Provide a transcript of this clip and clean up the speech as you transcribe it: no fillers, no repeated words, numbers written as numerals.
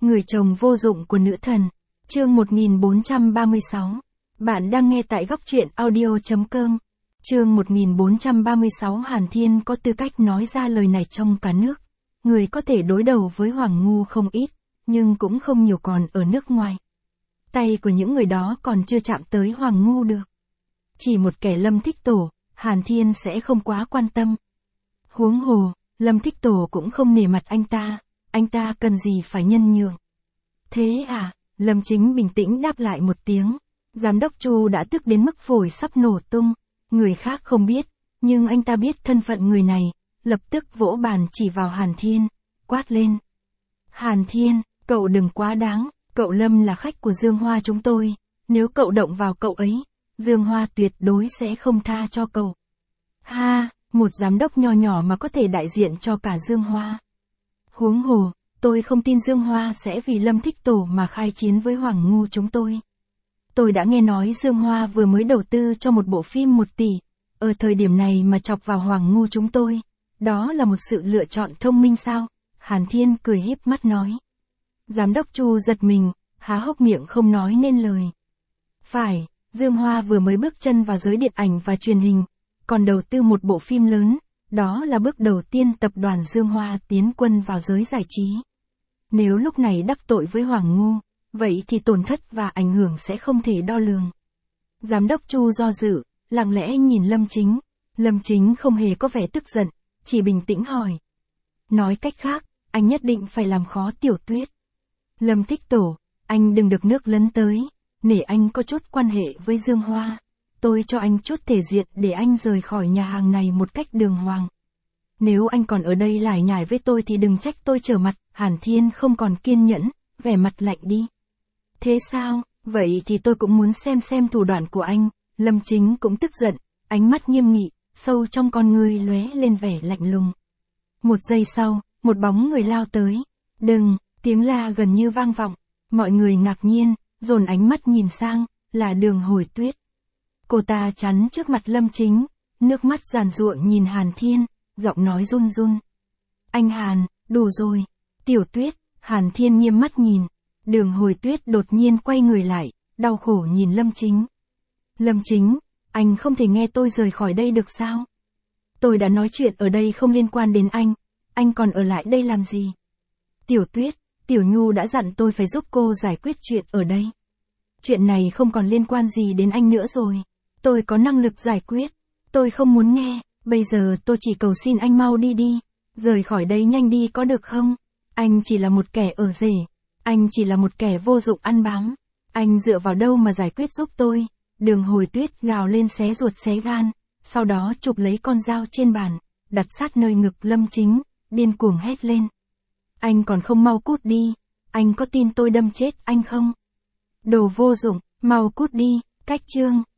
Người chồng vô dụng của nữ thần. Chương 1436. Bạn đang nghe tại góc truyện audio.com. Chương 1436. Hàn Thiên có tư cách nói ra lời này trong cả nước. Người có thể đối đầu với Hoàng Ngu không ít, nhưng cũng không nhiều còn ở nước ngoài. Tay của những người đó còn chưa chạm tới Hoàng Ngu được. Chỉ một kẻ Lâm Thích Tổ, Hàn Thiên sẽ không quá quan tâm. Huống hồ, Lâm Thích Tổ cũng không nể mặt anh ta cần gì phải nhân nhượng. Thế à, Lâm Chính bình tĩnh đáp lại một tiếng. Giám đốc Chu đã tức đến mức phổi sắp nổ tung. Người khác không biết, nhưng anh ta biết thân phận người này, lập tức vỗ bàn chỉ vào Hàn Thiên, quát lên. Hàn Thiên, cậu đừng quá đáng, cậu Lâm là khách của Dương Hoa chúng tôi, nếu cậu động vào cậu ấy, Dương Hoa tuyệt đối sẽ không tha cho cậu. Ha, một giám đốc nho nhỏ mà có thể đại diện cho cả Dương Hoa. Huống hồ, tôi không tin Dương Hoa sẽ vì Lâm Thích Tổ mà khai chiến với Hoàng Ngu chúng tôi. Tôi đã nghe nói Dương Hoa vừa mới đầu tư cho một bộ phim 1 tỷ, ở thời điểm này mà chọc vào Hoàng Ngu chúng tôi, đó là một sự lựa chọn thông minh sao? Hàn Thiên cười híp mắt nói. Giám đốc Chu giật mình, há hốc miệng không nói nên lời. Phải, Dương Hoa vừa mới bước chân vào giới điện ảnh và truyền hình, còn đầu tư một bộ phim lớn, đó là bước đầu tiên tập đoàn Dương Hoa tiến quân vào giới giải trí. Nếu lúc này đắc tội với Hoàng Ngu, vậy thì tổn thất và ảnh hưởng sẽ không thể đo lường. Giám đốc Chu do dự, lặng lẽ nhìn Lâm Chính. Lâm Chính không hề có vẻ tức giận, chỉ bình tĩnh hỏi. Nói cách khác, anh nhất định phải làm khó Tiểu Tuyết. Lâm Thích Tổ, anh đừng được nước lấn tới, nể anh có chút quan hệ với Dương Hoa. Tôi cho anh chút thể diện để anh rời khỏi nhà hàng này một cách đường hoàng. Nếu anh còn ở đây lải nhải với tôi thì đừng trách tôi trở mặt. Hàn Thiên không còn kiên nhẫn, vẻ mặt lạnh đi. Thế sao, vậy thì tôi cũng muốn xem thủ đoạn của anh. Lâm Chính cũng tức giận, ánh mắt nghiêm nghị, sâu trong con ngươi lóe lên vẻ lạnh lùng. Một giây sau, một bóng người lao tới. Đừng, tiếng la gần như vang vọng. Mọi người ngạc nhiên, dồn ánh mắt nhìn sang, là Đường Hồi Tuyết. Cô ta chắn trước mặt Lâm Chính, nước mắt giàn giụa nhìn Hàn Thiên, giọng nói run run. Anh Hàn, đủ rồi. Tiểu Tuyết, Hàn Thiên nghiêm mắt nhìn. Đường Hồi Tuyết đột nhiên quay người lại, đau khổ nhìn Lâm Chính. Lâm Chính, anh không thể nghe tôi rời khỏi đây được sao? Tôi đã nói chuyện ở đây không liên quan đến anh còn ở lại đây làm gì? Tiểu Tuyết, Tiểu Nhu đã dặn tôi phải giúp cô giải quyết chuyện ở đây. Chuyện này không còn liên quan gì đến anh nữa rồi. Tôi có năng lực giải quyết. Tôi không muốn nghe, bây giờ tôi chỉ cầu xin anh mau đi. Rời khỏi đây nhanh đi có được không? Anh chỉ là một kẻ ở rể. Anh chỉ là một kẻ vô dụng ăn bám. Anh dựa vào đâu mà giải quyết giúp tôi? Đường Hồi Tuyết gào lên xé ruột xé gan, sau đó chụp lấy con dao trên bàn, đặt sát nơi ngực Lâm Chính, điên cuồng hét lên. Anh còn không mau cút đi, anh có tin tôi đâm chết anh không? Đồ vô dụng, mau cút đi, cách chương.